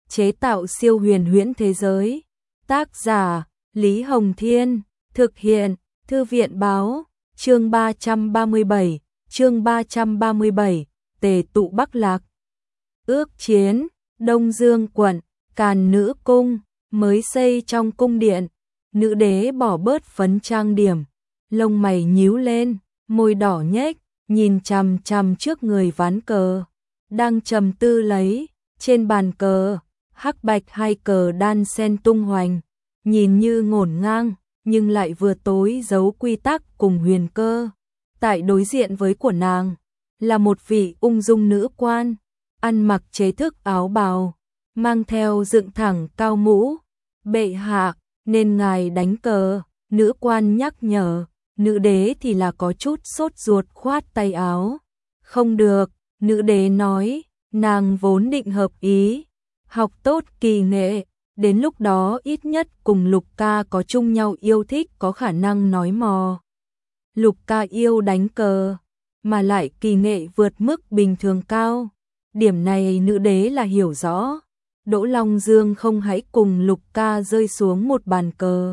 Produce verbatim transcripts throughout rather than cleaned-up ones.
chế tạo siêu huyền huyễn thế giới. Tác giả Lý Hồng Thiên, thực hiện Thư viện Báo. Chương ba trăm ba mươi bảy, chương ba trăm ba mươi bảy, Tề tụ Bắc Lạc. Ước chiến, Đông Dương quận, Càn Nữ cung, mới xây trong cung điện. Nữ đế bỏ bớt phấn trang điểm, lông mày nhíu lên, môi đỏ nhếch, nhìn chằm chằm trước người ván cờ, đang trầm tư lấy. Trên bàn cờ, hắc bạch hai cờ đan xen tung hoành, nhìn như ngổn ngang, nhưng lại vừa tối giấu quy tắc cùng huyền cơ. Tại đối diện với của nàng, là một vị ung dung nữ quan, ăn mặc chế thức áo bào, mang theo dựng thẳng cao mũ. Bệ hạ, nên ngài đánh cờ, nữ quan nhắc nhở. Nữ đế thì là có chút sốt ruột khoát tay áo. Không được, nữ đế nói, nàng vốn định hợp ý, học tốt kỳ nghệ, đến lúc đó ít nhất cùng Lục ca có chung nhau yêu thích, có khả năng nói mò. Lục ca yêu đánh cờ, mà lại kỳ nghệ vượt mức bình thường cao. Điểm này nữ đế là hiểu rõ. Đỗ Long Dương không hãy cùng Lục ca rơi xuống một bàn cờ.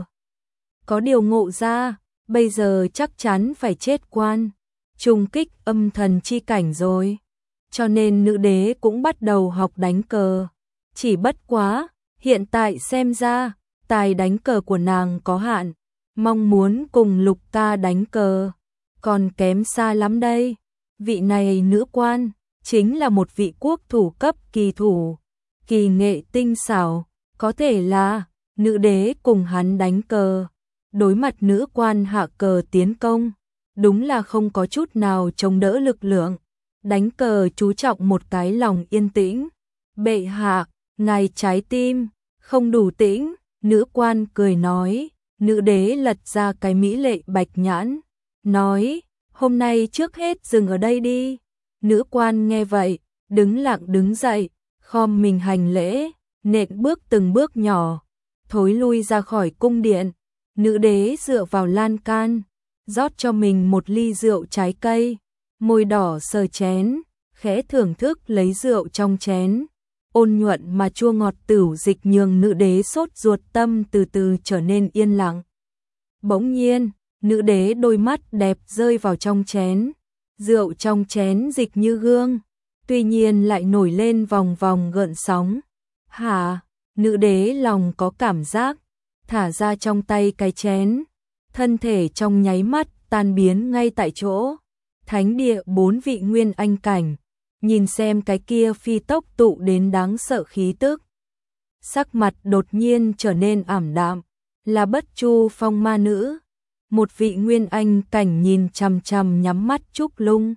Có điều ngộ ra, bây giờ chắc chắn phải chết quan, trùng kích âm thần chi cảnh rồi. Cho nên nữ đế cũng bắt đầu học đánh cờ. Chỉ bất quá, hiện tại xem ra, tài đánh cờ của nàng có hạn, mong muốn cùng Lục ca đánh cờ còn kém xa lắm đây. Vị này nữ quan, chính là một vị quốc thủ cấp kỳ thủ, kỳ nghệ tinh xảo, có thể là nữ đế cùng hắn đánh cờ. Đối mặt nữ quan hạ cờ tiến công, đúng là không có chút nào chống đỡ lực lượng. Đánh cờ chú trọng một cái lòng yên tĩnh. Bệ hạ, ngài trái tim không đủ tĩnh. Nữ quan cười nói. Nữ đế lật ra cái mỹ lệ bạch nhãn, nói, hôm nay trước hết dừng ở đây đi. Nữ quan nghe vậy, đứng lặng đứng dậy, khom mình hành lễ, nện bước từng bước nhỏ, thối lui ra khỏi cung điện. Nữ đế dựa vào lan can, rót cho mình một ly rượu trái cây, môi đỏ sờ chén, khẽ thưởng thức lấy rượu trong chén. Ôn nhuận mà chua ngọt tửu dịch nhường nữ đế sốt ruột tâm từ từ trở nên yên lặng. Bỗng nhiên, nữ đế đôi mắt đẹp rơi vào trong chén, rượu trong chén dịch như gương, tuy nhiên lại nổi lên vòng vòng gợn sóng. Hả? Nữ đế lòng có cảm giác, thả ra trong tay cái chén, thân thể trong nháy mắt tan biến ngay tại chỗ. Thánh địa bốn vị nguyên anh cảnh, nhìn xem cái kia phi tốc tụ đến đáng sợ khí tức, sắc mặt đột nhiên trở nên ảm đạm, là Bất Chu Phong ma nữ. Một vị nguyên anh cảnh nhìn chằm chằm nhắm mắt Trúc Lung,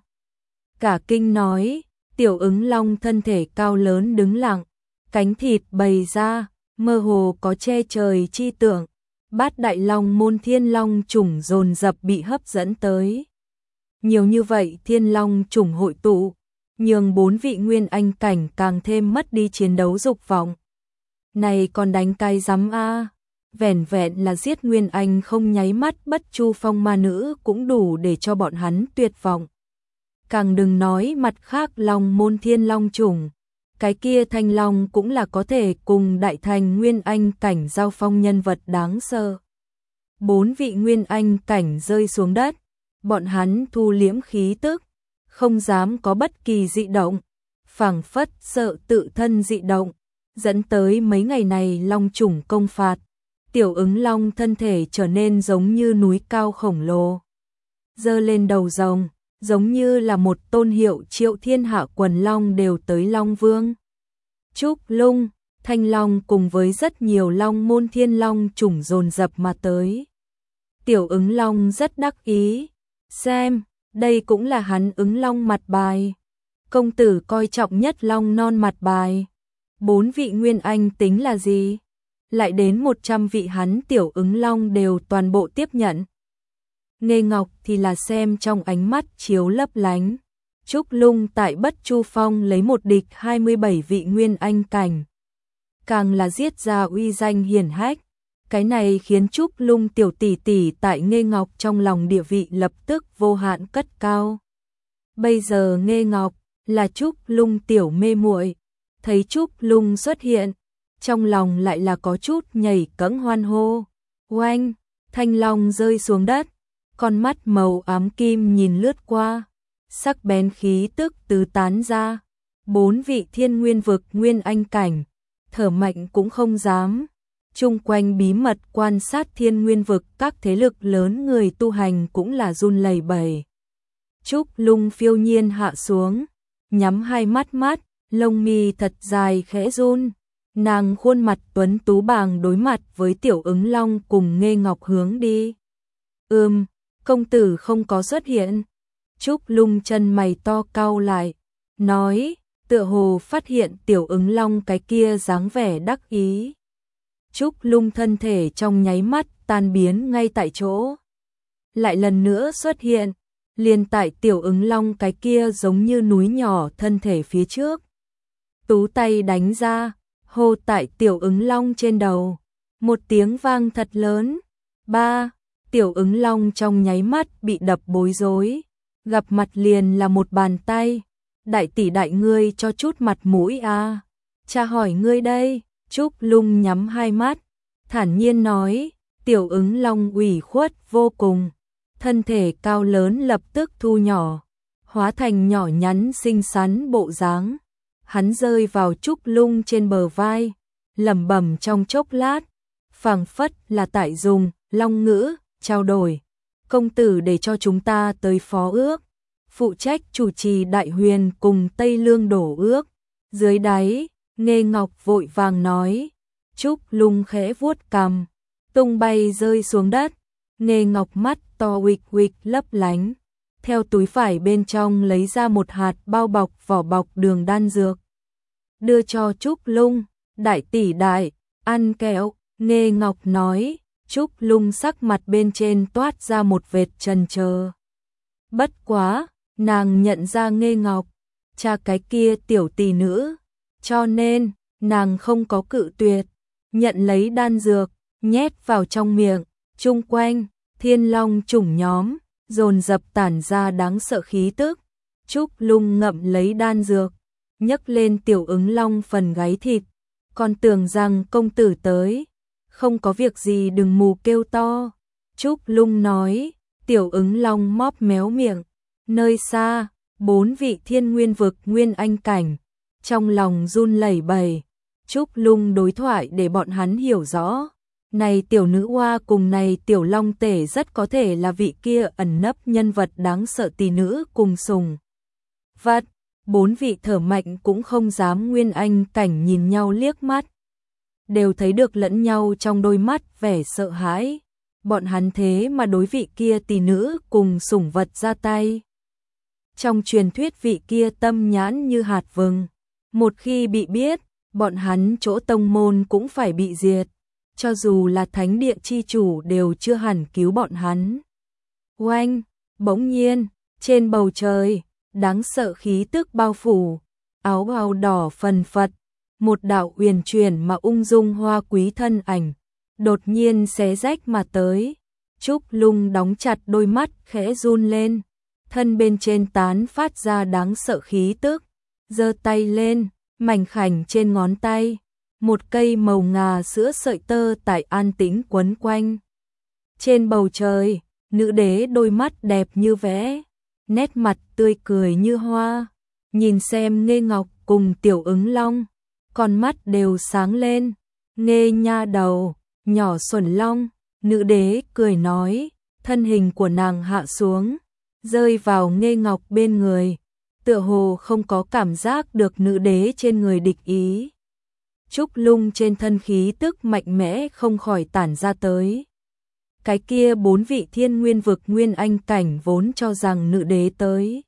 cả kinh nói. Tiểu Ứng Long thân thể cao lớn đứng lặng, cánh thịt bày ra, mơ hồ có che trời chi tượng. Bát đại long môn thiên long chủng dồn dập bị hấp dẫn tới. Nhiều như vậy thiên long chủng hội tụ, nhường bốn vị nguyên anh cảnh càng thêm mất đi chiến đấu dục vọng. Này còn đánh cái rắm a, vẻn vẹn là giết nguyên anh không nháy mắt Bất Chu Phong ma nữ cũng đủ để cho bọn hắn tuyệt vọng. Càng đừng nói mặt khác long môn thiên long chủng, cái kia thanh long cũng là có thể cùng đại thành nguyên anh cảnh giao phong nhân vật đáng sợ. Bốn vị nguyên anh cảnh rơi xuống đất, bọn hắn thu liễm khí tức, không dám có bất kỳ dị động, phảng phất sợ tự thân dị động, dẫn tới mấy ngày này long chủng công phạt. Tiểu Ứng Long thân thể trở nên giống như núi cao khổng lồ, giơ lên đầu rồng, giống như là một tôn hiệu triệu thiên hạ quần long đều tới Long Vương. Trúc Lung, Thanh Long cùng với rất nhiều long môn thiên long chủng dồn dập mà tới. Tiểu Ứng Long rất đắc ý, xem, đây cũng là hắn Ứng Long mặt bài. Công tử coi trọng nhất long non mặt bài. Bốn vị nguyên anh tính là gì? Lại đến một trăm vị hắn Tiểu Ứng Long đều toàn bộ tiếp nhận. Nghê Ngọc thì là xem trong ánh mắt chiếu lấp lánh. Trúc Lung tại Bất Chu Phong lấy một địch hai mươi bảy vị nguyên anh cảnh, càng là giết ra uy danh hiển hách. Cái này khiến Trúc Lung tiểu tỷ tỷ tại Nghê Ngọc trong lòng địa vị lập tức vô hạn cất cao. Bây giờ Nghê Ngọc là Trúc Lung tiểu mê muội, thấy Trúc Lung xuất hiện, trong lòng lại là có chút nhảy cẫng hoan hô. Oanh, thanh long rơi xuống đất, con mắt màu ám kim nhìn lướt qua, sắc bén khí tức tứ tán ra. Bốn vị thiên nguyên vực nguyên anh cảnh, thở mạnh cũng không dám. Chung quanh bí mật quan sát thiên nguyên vực, các thế lực lớn người tu hành cũng là run lẩy bẩy. Trúc Lung phiêu nhiên hạ xuống, nhắm hai mắt mắt, lông mi thật dài khẽ run. Nàng khuôn mặt tuấn tú bàng đối mặt với Tiểu Ứng Long cùng Nghê Ngọc hướng đi. Ừm, công tử không có xuất hiện. Trúc Lung chân mày to cau lại, nói, tựa hồ phát hiện Tiểu Ứng Long cái kia dáng vẻ đắc ý. Trúc Lung thân thể trong nháy mắt tan biến ngay tại chỗ. Lại lần nữa xuất hiện, liền tại Tiểu Ứng Long cái kia giống như núi nhỏ thân thể phía trước. Tú tay đánh ra, hô tại Tiểu Ứng Long trên đầu. Một tiếng vang thật lớn. Ba, Tiểu Ứng Long trong nháy mắt bị đập bối rối. Gặp mặt liền là một bàn tay. Đại tỷ đại ngươi cho chút mặt mũi à. Cha hỏi ngươi đây. Trúc Lung nhắm hai mắt, thản nhiên nói. Tiểu Ứng Long ủy khuất vô cùng. Thân thể cao lớn lập tức thu nhỏ, hóa thành nhỏ nhắn xinh xắn bộ dáng. Hắn rơi vào Trúc Lung trên bờ vai, lẩm bẩm trong chốc lát, phảng phất là tại dùng long ngữ trao đổi. Công tử để cho chúng ta tới phó ước, phụ trách chủ trì Đại Huyền cùng Tây Lương đổ ước. Dưới đáy, Nghê Ngọc vội vàng nói. Trúc Lung khẽ vuốt cằm, tung bay rơi xuống đất. Nghê Ngọc mắt to uịch uịch lấp lánh, theo túi phải bên trong lấy ra một hạt bao bọc vỏ bọc đường đan dược, đưa cho Trúc Lung. Đại tỷ đại, ăn kẹo. Nghê Ngọc nói. Trúc Lung sắc mặt bên trên toát ra một vệt chần chờ. Bất quá, nàng nhận ra Nghê Ngọc, cha cái kia tiểu tỷ nữ, cho nên nàng không có cự tuyệt, nhận lấy đan dược, nhét vào trong miệng. Chung quanh, thiên long chủng nhóm, dồn dập tản ra đáng sợ khí tức. Trúc Lung ngậm lấy đan dược, nhấc lên Tiểu Ứng Long phần gáy thịt. Còn tưởng rằng công tử tới, không có việc gì đừng mù kêu to. Trúc Lung nói. Tiểu Ứng Long móp méo miệng. Nơi xa, bốn vị thiên nguyên vực nguyên anh cảnh, trong lòng run lẩy bẩy. Trúc Lung đối thoại để bọn hắn hiểu rõ. Này tiểu nữ hoa cùng này tiểu long tể rất có thể là vị kia ẩn nấp nhân vật đáng sợ tỷ nữ cùng sùng vật. Bốn vị thở mạnh cũng không dám nguyên anh cảnh nhìn nhau liếc mắt, đều thấy được lẫn nhau trong đôi mắt vẻ sợ hãi. Bọn hắn thế mà đối vị kia tỷ nữ cùng sủng vật ra tay. Trong truyền thuyết vị kia tâm nhãn như hạt vừng, một khi bị biết, bọn hắn chỗ tông môn cũng phải bị diệt. Cho dù là thánh địa chi chủ đều chưa hẳn cứu bọn hắn. Oanh, bỗng nhiên, trên bầu trời, đáng sợ khí tức bao phủ, áo bào đỏ phần phật, một đạo uyển chuyển mà ung dung hoa quý thân ảnh, đột nhiên xé rách mà tới. Trúc Lung đóng chặt đôi mắt khẽ run lên, thân bên trên tán phát ra đáng sợ khí tức, giơ tay lên, mảnh khảnh trên ngón tay. Một cây màu ngà sữa sợi tơ tại an tĩnh quấn quanh. Trên bầu trời, nữ đế đôi mắt đẹp như vẽ, nét mặt tươi cười như hoa. Nhìn xem Nghê Ngọc cùng Tiểu Ứng Long, con mắt đều sáng lên. Nghê nha đầu, nhỏ xuẩn long, nữ đế cười nói, thân hình của nàng hạ xuống, rơi vào Nghê Ngọc bên người, tựa hồ không có cảm giác được nữ đế trên người địch ý. Trúc Lung trên thân khí tức mạnh mẽ không khỏi tản ra tới. Cái kia bốn vị thiên nguyên vực nguyên anh cảnh vốn cho rằng nữ đế tới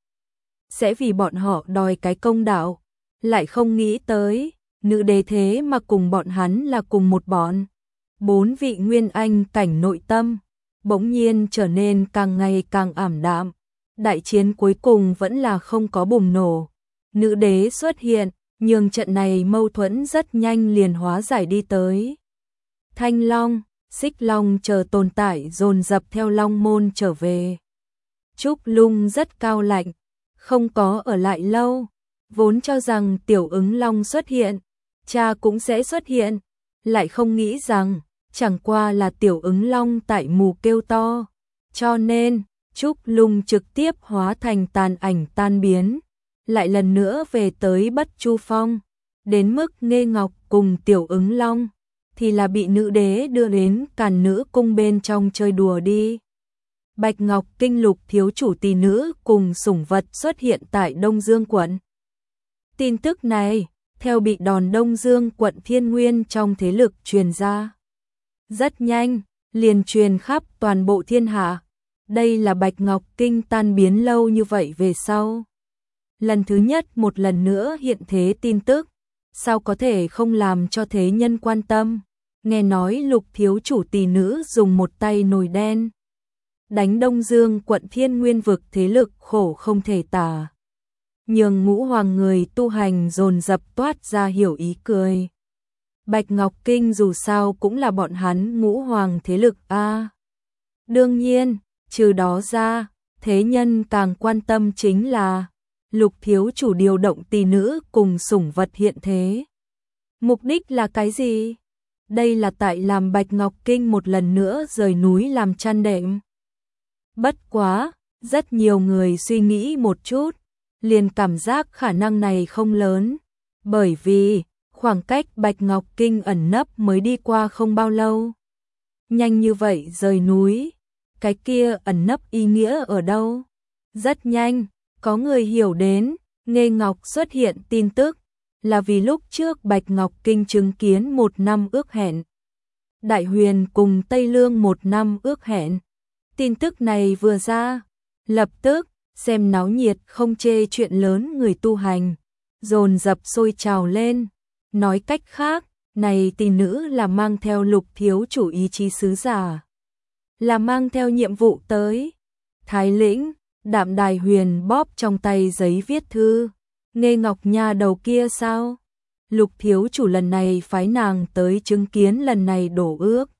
sẽ vì bọn họ đòi cái công đạo, lại không nghĩ tới, nữ đế thế mà cùng bọn hắn là cùng một bọn. Bốn vị nguyên anh cảnh nội tâm, bỗng nhiên trở nên càng ngày càng ảm đạm. Đại chiến cuối cùng vẫn là không có bùng nổ. Nữ đế xuất hiện, nhưng trận này mâu thuẫn rất nhanh liền hóa giải đi tới. Thanh Long, Xích Long chờ tồn tại dồn dập theo Long môn trở về. Trúc Lung rất cao lạnh, không có ở lại lâu, vốn cho rằng Tiểu Ứng Long xuất hiện, cha cũng sẽ xuất hiện, lại không nghĩ rằng chẳng qua là Tiểu Ứng Long tại mù kêu to, cho nên Trúc Lung trực tiếp hóa thành tàn ảnh tan biến, lại lần nữa về tới Bất Chu Phong, đến mức Nghê Ngọc cùng Tiểu Ứng Long thì là bị nữ đế đưa đến Càn Nữ cung bên trong chơi đùa đi. Bạch Ngọc Kinh Lục thiếu chủ tỷ nữ cùng sủng vật xuất hiện tại Đông Dương quận. Tin tức này theo bị đòn Đông Dương quận Thiên Nguyên trong thế lực truyền ra, rất nhanh liền truyền khắp toàn bộ thiên hạ. Đây là Bạch Ngọc Kinh tan biến lâu như vậy về sau lần thứ nhất một lần nữa hiện thế tin tức, sao có thể không làm cho thế nhân quan tâm. Nghe nói Lục thiếu chủ tỷ nữ dùng một tay nồi đen đánh Đông Dương quận Thiên Nguyên vực thế lực khổ không thể tả, nhường ngũ hoàng người tu hành dồn dập toát ra hiểu ý cười. Bạch Ngọc Kinh dù sao cũng là bọn hắn ngũ hoàng thế lực a. À. Đương nhiên, trừ đó ra, thế nhân càng quan tâm chính là Lục thiếu chủ điều động tỷ nữ cùng sủng vật hiện thế. Mục đích là cái gì? Đây là tại làm Bạch Ngọc Kinh một lần nữa rời núi làm chăn đệm. Bất quá, rất nhiều người suy nghĩ một chút, liền cảm giác khả năng này không lớn, bởi vì khoảng cách Bạch Ngọc Kinh ẩn nấp mới đi qua không bao lâu. Nhanh như vậy rời núi, cái kia ẩn nấp ý nghĩa ở đâu? Rất nhanh, có người hiểu đến, Nghê Ngọc xuất hiện tin tức, là vì lúc trước Bạch Ngọc Kinh chứng kiến một năm ước hẹn. Đại Huyền cùng Tây Lương một năm ước hẹn. Tin tức này vừa ra, lập tức, xem náo nhiệt không chê chuyện lớn người tu hành, dồn dập sôi trào lên. Nói cách khác, này tỷ nữ là mang theo Lục thiếu chủ ý chí sứ giả, là mang theo nhiệm vụ tới. Thái lĩnh, Đạm Đài Huyền bóp trong tay giấy viết thư. Nghê Ngọc nha đầu kia sao? Lục thiếu chủ lần này phái nàng tới chứng kiến lần này đổ ước.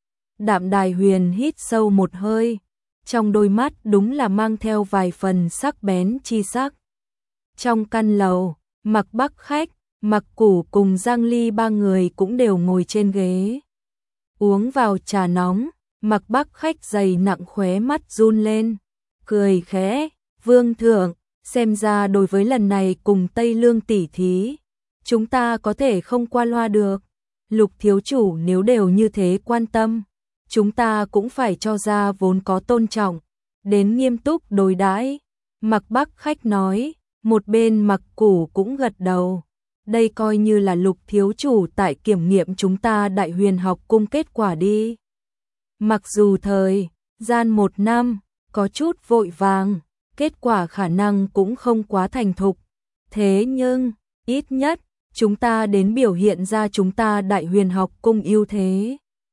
Đạm Đài Huyền hít sâu một hơi, trong đôi mắt đúng là mang theo vài phần sắc bén chi sắc. Trong căn lầu, Mặc Bắc Khách, Mặc Củ cùng Giang Ly ba người cũng đều ngồi trên ghế. Uống vào trà nóng, Mặc Bắc Khách dày nặng khóe mắt run lên, cười khẽ, "Vương thượng, xem ra đối với lần này cùng Tây Lương tỷ thí, chúng ta có thể không qua loa được. Lục thiếu chủ nếu đều như thế quan tâm, chúng ta cũng phải cho ra vốn có tôn trọng, đến nghiêm túc đối đãi." Mặc Bắc Khách nói, một bên Mặc Củ cũng gật đầu. Đây coi như là Lục thiếu chủ tại kiểm nghiệm chúng ta Đại Huyền học cung kết quả đi. Mặc dù thời gian một năm có chút vội vàng, kết quả khả năng cũng không quá thành thục, thế nhưng ít nhất chúng ta đến biểu hiện ra chúng ta Đại Huyền học cung ưu thế.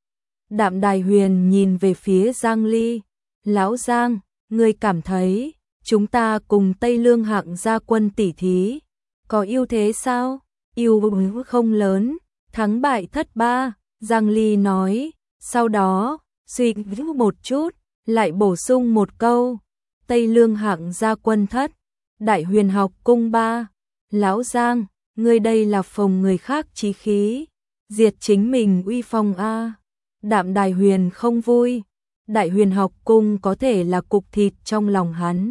Đạm Đài Huyền nhìn về phía Giang Ly, "Lão Giang, ngươi cảm thấy chúng ta cùng Tây Lương hạng gia quân tỷ thí có ưu thế sao?" "Ưu không lớn, thắng bại thất ba." Giang Ly nói, sau đó suy nghĩ một chút, lại bổ sung một câu, "Tây Lương hạng gia quân thất, Đại Huyền học cung ba." "Lão Giang, ngươi đây là phồng người khác chí khí, diệt chính mình uy phong a." Đạm Đài Huyền không vui, Đại Huyền học cung có thể là cục thịt trong lòng hắn.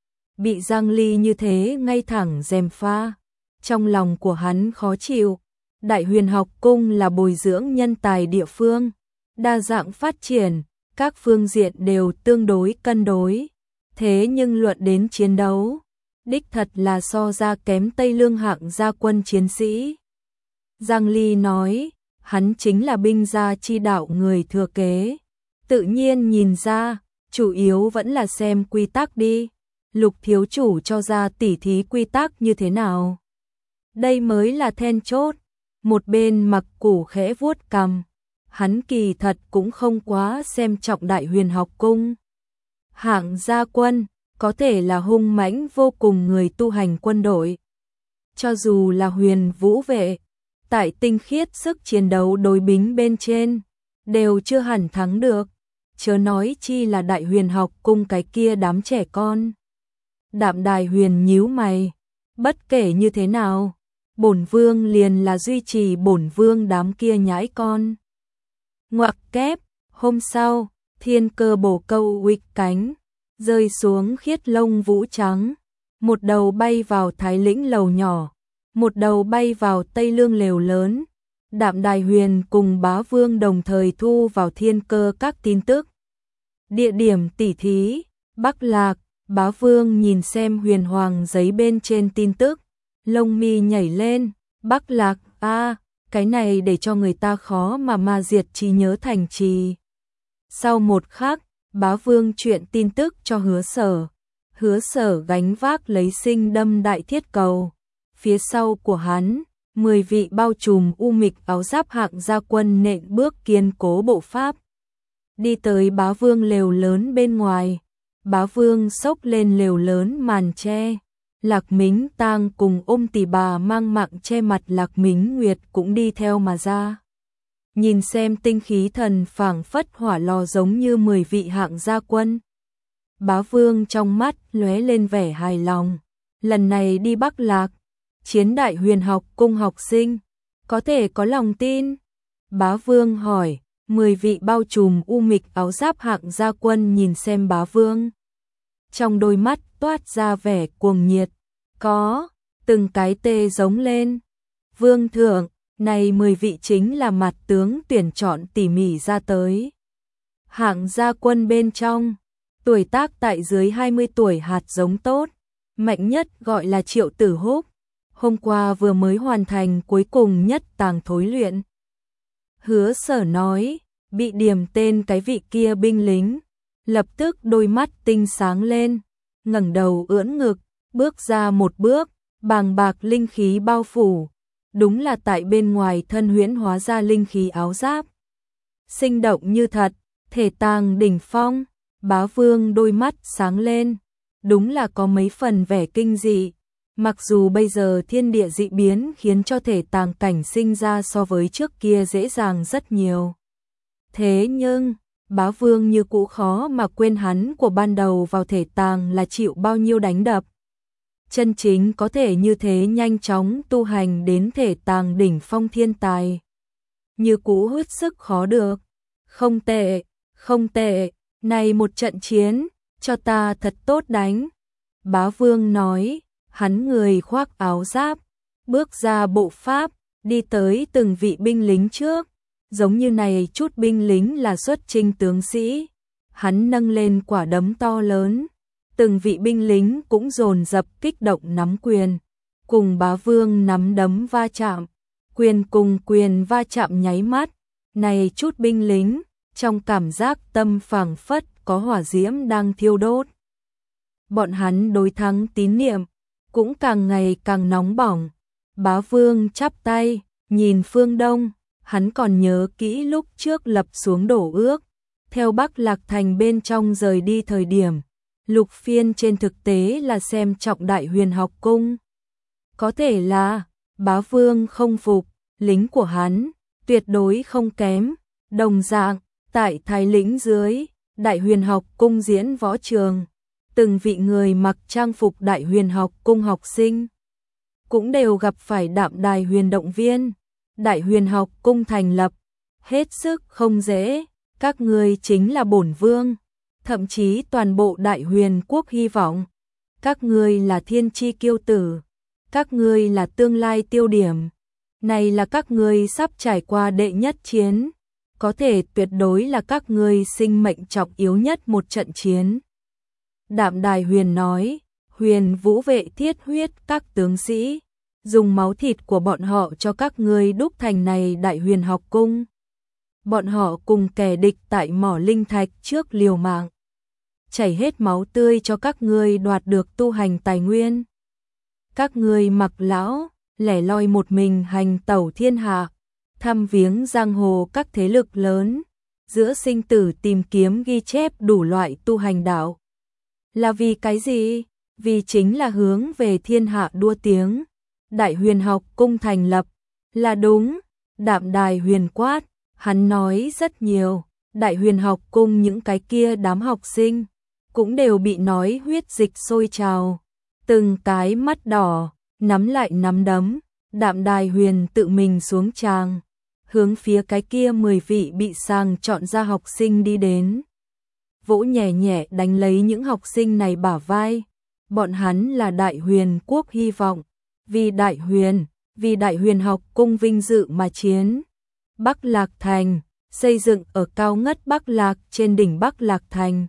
Bị Giang Ly như thế ngay thẳng gièm pha, trong lòng của hắn khó chịu. Đại Huyền học cung là bồi dưỡng nhân tài địa phương, đa dạng phát triển, các phương diện đều tương đối cân đối. Thế nhưng luận đến chiến đấu, đích thật là so ra kém Tây Lương hạng gia quân chiến sĩ. Giang Ly nói, hắn chính là binh gia chi đạo người thừa kế, tự nhiên nhìn ra, chủ yếu vẫn là xem quy tắc đi. Lục thiếu chủ cho ra tỉ thí quy tắc như thế nào? Đây mới là then chốt. Một bên Mặc Củ khẽ vuốt cằm, hắn kỳ thật cũng không quá xem trọng Đại Huyền học cung. Hạng gia quân có thể là hung mãnh vô cùng người tu hành quân đội. Cho dù là Huyền Vũ vệ, tại tinh khiết sức chiến đấu đối bính bên trên, đều chưa hẳn thắng được, chớ nói chi là Đại Huyền học cung cái kia đám trẻ con. Đạm Đài Huyền nhíu mày, bất kể như thế nào, bổn vương liền là duy trì bổn vương đám kia nhãi con. Ngoặc kép, hôm sau, thiên cơ bổ câu uịch cánh, rơi xuống khiết lông vũ trắng, một đầu bay vào Thái Lĩnh lầu nhỏ, một đầu bay vào Tây Lương lều lớn. Đạm Đài Huyền cùng Bá Vương đồng thời thu vào thiên cơ các tin tức. Địa điểm tỉ thí, Bắc Lạc. Bá Vương nhìn xem huyền hoàng giấy bên trên tin tức, lông mi nhảy lên. Bắc Lạc, a, à, cái này để cho người ta khó mà ma diệt trí nhớ thành trì. Sau một khắc, Bá Vương chuyện tin tức cho Hứa Sở. Hứa Sở gánh vác lấy sinh đâm đại thiết cầu. Phía sau của hắn, mười vị bao trùm u mịch áo giáp hạng gia quân nện bước kiên cố bộ pháp. Đi tới Bá Vương lều lớn bên ngoài. Bá Vương xốc lên lều lớn màn che. Lạc Mính Tang cùng ôm tỷ bà mang mạng che mặt Lạc Mính Nguyệt cũng đi theo mà ra. Nhìn xem tinh khí thần phảng phất hỏa lò giống như mười vị hạng gia quân. Bá Vương trong mắt lóe lên vẻ hài lòng. Lần này đi Bắc Lạc, chiến đại huyền học cung học sinh, có thể có lòng tin. Bá Vương hỏi, mười vị bao trùm u mịch áo giáp hạng gia quân nhìn xem Bá Vương. Trong đôi mắt toát ra vẻ cuồng nhiệt, có, từng cái tê giống lên. Vương thượng, này mười vị chính là mặt tướng tuyển chọn tỉ mỉ ra tới. Hạng gia quân bên trong, tuổi tác tại dưới hai mươi tuổi hạt giống tốt, mạnh nhất gọi là Triệu Tử Húc. Hôm qua vừa mới hoàn thành cuối cùng nhất tàng thối luyện. Hứa Sở nói, bị điểm tên cái vị kia binh lính, lập tức đôi mắt tinh sáng lên, ngẩng đầu ưỡn ngực, bước ra một bước, bàng bạc linh khí bao phủ, đúng là tại bên ngoài thân huyễn hóa ra linh khí áo giáp. Sinh động như thật, thể tàng đỉnh phong. Bá Vương đôi mắt sáng lên, đúng là có mấy phần vẻ kinh dị. Mặc dù bây giờ thiên địa dị biến khiến cho thể tàng cảnh sinh ra so với trước kia dễ dàng rất nhiều. Thế nhưng, Bá Vương như cũ khó mà quên hắn của ban đầu vào thể tàng là chịu bao nhiêu đánh đập. Chân chính có thể như thế nhanh chóng tu hành đến thể tàng đỉnh phong thiên tài. Như cũ hết sức khó được. Không tệ, không tệ, này một trận chiến, cho ta thật tốt đánh. Bá Vương nói, hắn người khoác áo giáp, bước ra bộ pháp, đi tới từng vị binh lính trước. Giống như này chút binh lính là xuất chinh tướng sĩ. Hắn nâng lên quả đấm to lớn. Từng vị binh lính cũng dồn dập kích động nắm quyền. Cùng Bá Vương nắm đấm va chạm. Quyền cùng quyền va chạm nháy mắt. Này chút binh lính, trong cảm giác tâm phảng phất có hỏa diễm đang thiêu đốt. Bọn hắn đối thắng tín niệm, cũng càng ngày càng nóng bỏng. Bá Vương chắp tay, nhìn phương đông. Hắn còn nhớ kỹ lúc trước lập xuống đổ ước, theo Bắc Lạc Thành bên trong rời đi thời điểm, Lục Phiên trên thực tế là xem trọng Đại Huyền học cung. Có thể là, Bá Vương không phục, lính của hắn, tuyệt đối không kém, đồng dạng, tại Thái Lĩnh dưới, Đại Huyền học cung diễn võ trường, từng vị người mặc trang phục Đại Huyền học cung học sinh, cũng đều gặp phải Đạm Đài Huyền động viên. Đại Huyền học cung thành lập, hết sức không dễ, các ngươi chính là bổn vương, thậm chí toàn bộ Đại Huyền quốc hy vọng, các ngươi là thiên chi kiêu tử, các ngươi là tương lai tiêu điểm, này là các ngươi sắp trải qua đệ nhất chiến, có thể tuyệt đối là các ngươi sinh mệnh trọng yếu nhất một trận chiến. Đạm Đài Huyền nói, Huyền Vũ vệ thiết huyết các tướng sĩ, dùng máu thịt của bọn họ cho các ngươi đúc thành này Đại Huyền học cung. Bọn họ cùng kẻ địch tại mỏ linh thạch trước liều mạng, chảy hết máu tươi cho các ngươi đoạt được tu hành tài nguyên. Các ngươi mặc lão, lẻ loi một mình hành tẩu thiên hạ, thăm viếng giang hồ các thế lực lớn, giữa sinh tử tìm kiếm ghi chép đủ loại tu hành đạo. Là vì cái gì? Vì chính là hướng về thiên hạ đua tiếng. Đại Huyền học cung thành lập, là đúng. Đạm Đài Huyền quát, hắn nói rất nhiều. Đại Huyền học cung những cái kia đám học sinh, cũng đều bị nói huyết dịch sôi trào. Từng cái mắt đỏ, nắm lại nắm đấm, Đạm Đài Huyền tự mình xuống tràng, hướng phía cái kia mười vị bị sàng chọn ra học sinh đi đến. Vỗ nhẹ nhẹ đánh lấy những học sinh này bả vai, bọn hắn là Đại Huyền quốc hy vọng, vì Đại Huyền, vì Đại Huyền học cung vinh dự mà chiến. Bắc Lạc Thành, xây dựng ở cao ngất Bắc Lạc trên đỉnh Bắc Lạc Thành.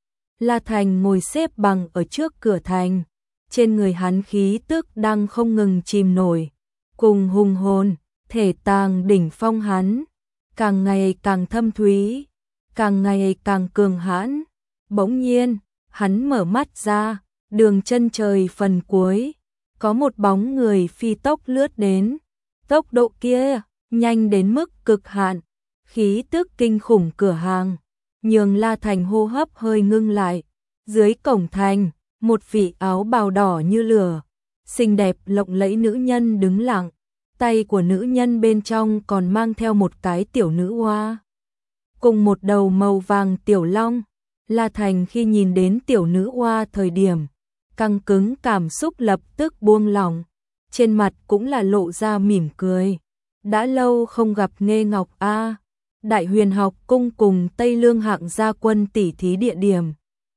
La Thành ngồi xếp bằng ở trước cửa thành, trên người hắn khí tức đang không ngừng chìm nổi, cùng hùng hồn, thể tàng đỉnh phong hắn, càng ngày càng thâm thúy, càng ngày càng cường hãn. Bỗng nhiên, hắn mở mắt ra, đường chân trời phần cuối, có một bóng người phi tốc lướt đến, tốc độ kia nhanh đến mức cực hạn, khí tức kinh khủng cửa hàng, nhường La Thành hô hấp hơi ngưng lại. Dưới cổng thành, một vị áo bào đỏ như lửa, xinh đẹp lộng lẫy nữ nhân đứng lặng, tay của nữ nhân bên trong còn mang theo một cái tiểu nữ hoa, cùng một đầu màu vàng tiểu long. La Thành khi nhìn đến tiểu nữ hoa thời điểm, căng cứng cảm xúc lập tức buông lỏng, trên mặt cũng là lộ ra mỉm cười. Đã lâu không gặp Nghê Ngọc a. Đại Huyền học cung cùng Tây Lương hạng gia quân tỉ thí địa điểm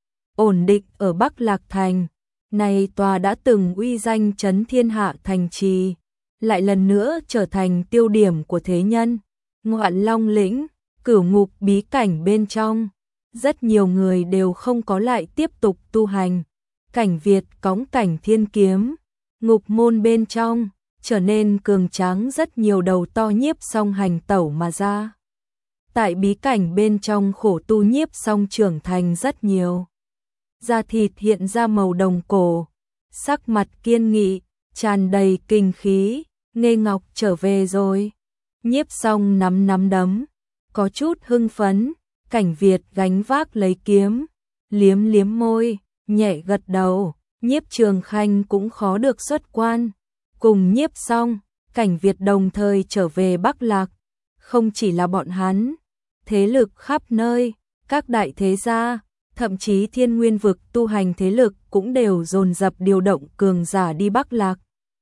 ổn định ở Bắc Lạc Thành, này tòa đã từng uy danh chấn thiên hạ thành trì, lại lần nữa trở thành tiêu điểm của thế nhân. Ngoạn Long lĩnh, cửu ngục bí cảnh bên trong, rất nhiều người đều không có lại tiếp tục tu hành. Cảnh Việt cõng cảnh thiên kiếm, ngục môn bên trong, trở nên cường tráng rất nhiều đầu to nhiếp song hành tẩu mà ra. Tại bí cảnh bên trong khổ tu nhiếp song trưởng thành rất nhiều. Da thịt hiện ra màu đồng cổ, sắc mặt kiên nghị, tràn đầy kinh khí. Nghê Ngọc trở về rồi. Nhiếp song nắm nắm đấm, có chút hưng phấn. Cảnh Việt gánh vác lấy kiếm, liếm liếm môi, nhẹ gật đầu. Nhiếp Trường Khanh cũng khó được xuất quan. Cùng nhiếp song, Cảnh Việt đồng thời trở về Bắc Lạc. Không chỉ là bọn hắn, thế lực khắp nơi, các đại thế gia, thậm chí Thiên Nguyên vực tu hành thế lực cũng đều dồn dập điều động cường giả đi Bắc Lạc.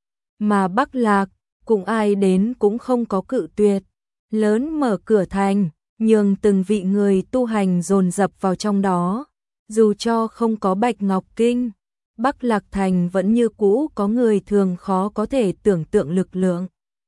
Mà Bắc Lạc, cũng ai đến cũng không có cự tuyệt, lớn mở cửa thành, nhường từng vị người tu hành dồn dập vào trong đó. Dù cho không có Bạch Ngọc Kinh, Bắc Lạc Thành vẫn như cũ có người thường khó có thể tưởng tượng lực lượng.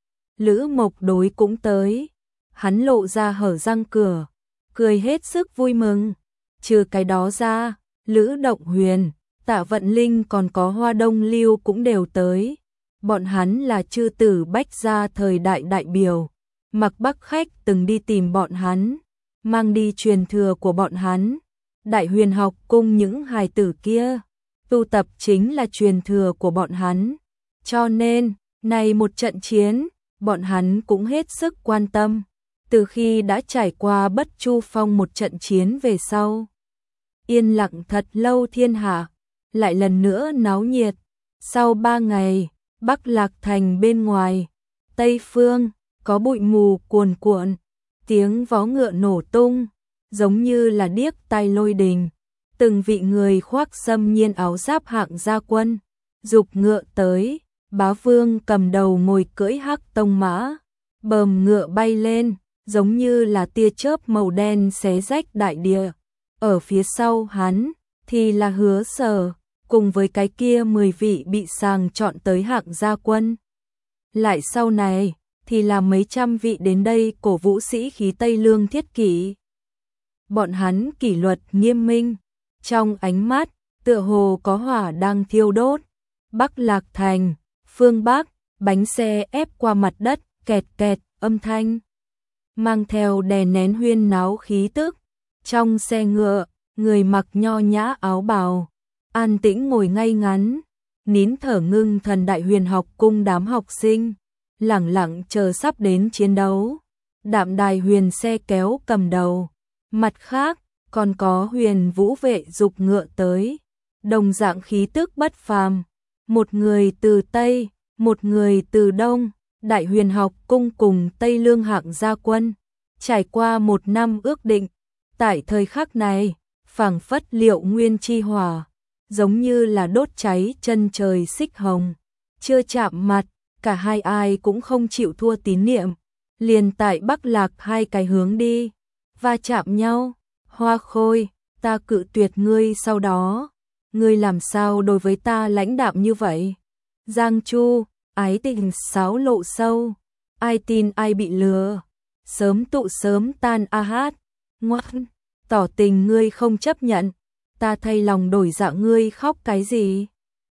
Lữ Mộc Đối cũng tới, hắn lộ ra hở răng cửa, cười hết sức vui mừng. Trừ cái đó ra, Lữ Động Huyền, Tạ Vận Linh còn có Hoa Đông Lưu cũng đều tới. Bọn hắn là chư tử Bách gia thời đại đại biểu. Mặc Bắc Khách từng đi tìm bọn hắn, mang đi truyền thừa của bọn hắn. Đại Huyền học cung những hài tử kia, tu tập chính là truyền thừa của bọn hắn. Cho nên, này một trận chiến, bọn hắn cũng hết sức quan tâm. Từ khi đã trải qua Bất Chu Phong một trận chiến về sau, yên lặng thật lâu thiên hạ, lại lần nữa náo nhiệt. Sau ba ngày, Bắc Lạc Thành bên ngoài, Tây Phương, có bụi mù cuồn cuộn, tiếng vó ngựa nổ tung, giống như là điếc tai lôi đình. Từng vị người khoác xâm nhiên áo giáp hạng gia quân, dục ngựa tới, Bá Vương cầm đầu ngồi cưỡi hắc tông mã, bờm ngựa bay lên, giống như là tia chớp màu đen xé rách đại địa. Ở phía sau hắn, thì là Hứa Sở, cùng với cái kia mười vị bị sàng chọn tới hạng gia quân. Lại sau này, thì là mấy trăm vị đến đây cổ vũ sĩ khí Tây Lương thiết kỷ. Bọn hắn kỷ luật nghiêm minh, trong ánh mắt, tựa hồ có hỏa đang thiêu đốt. Bắc Lạc Thành, phương Bắc, bánh xe ép qua mặt đất, kẹt kẹt, âm thanh mang theo đè nén huyên náo khí tức. Trong xe ngựa, người mặc nho nhã áo bào, an tĩnh ngồi ngay ngắn, nín thở ngưng thần. Đại Huyền học cung đám học sinh, lẳng lặng chờ sắp đến chiến đấu. Đạm Đài Huyền xe kéo cầm đầu, mặt khác, còn có Huyền Vũ vệ dục ngựa tới, đồng dạng khí tức bất phàm. Một người từ Tây, một người từ Đông. Đại Huyền học cung cùng Tây Lương hạng gia quân, trải qua một năm ước định, tại thời khắc này, phảng phất Liệu Nguyên chi hỏa, giống như là đốt cháy chân trời xích hồng, chưa chạm mặt, cả hai ai cũng không chịu thua tín niệm, liền tại Bắc Lạc hai cái hướng đi, va chạm nhau. Hoa Khôi, ta cự tuyệt ngươi sau đó, ngươi làm sao đối với ta lãnh đạm như vậy? Giang Chu, ái tình sáo lộ sâu, ai tin ai bị lừa, sớm tụ sớm tan a hát, ngoan, tỏ tình ngươi không chấp nhận, ta thay lòng đổi dạ ngươi khóc cái gì?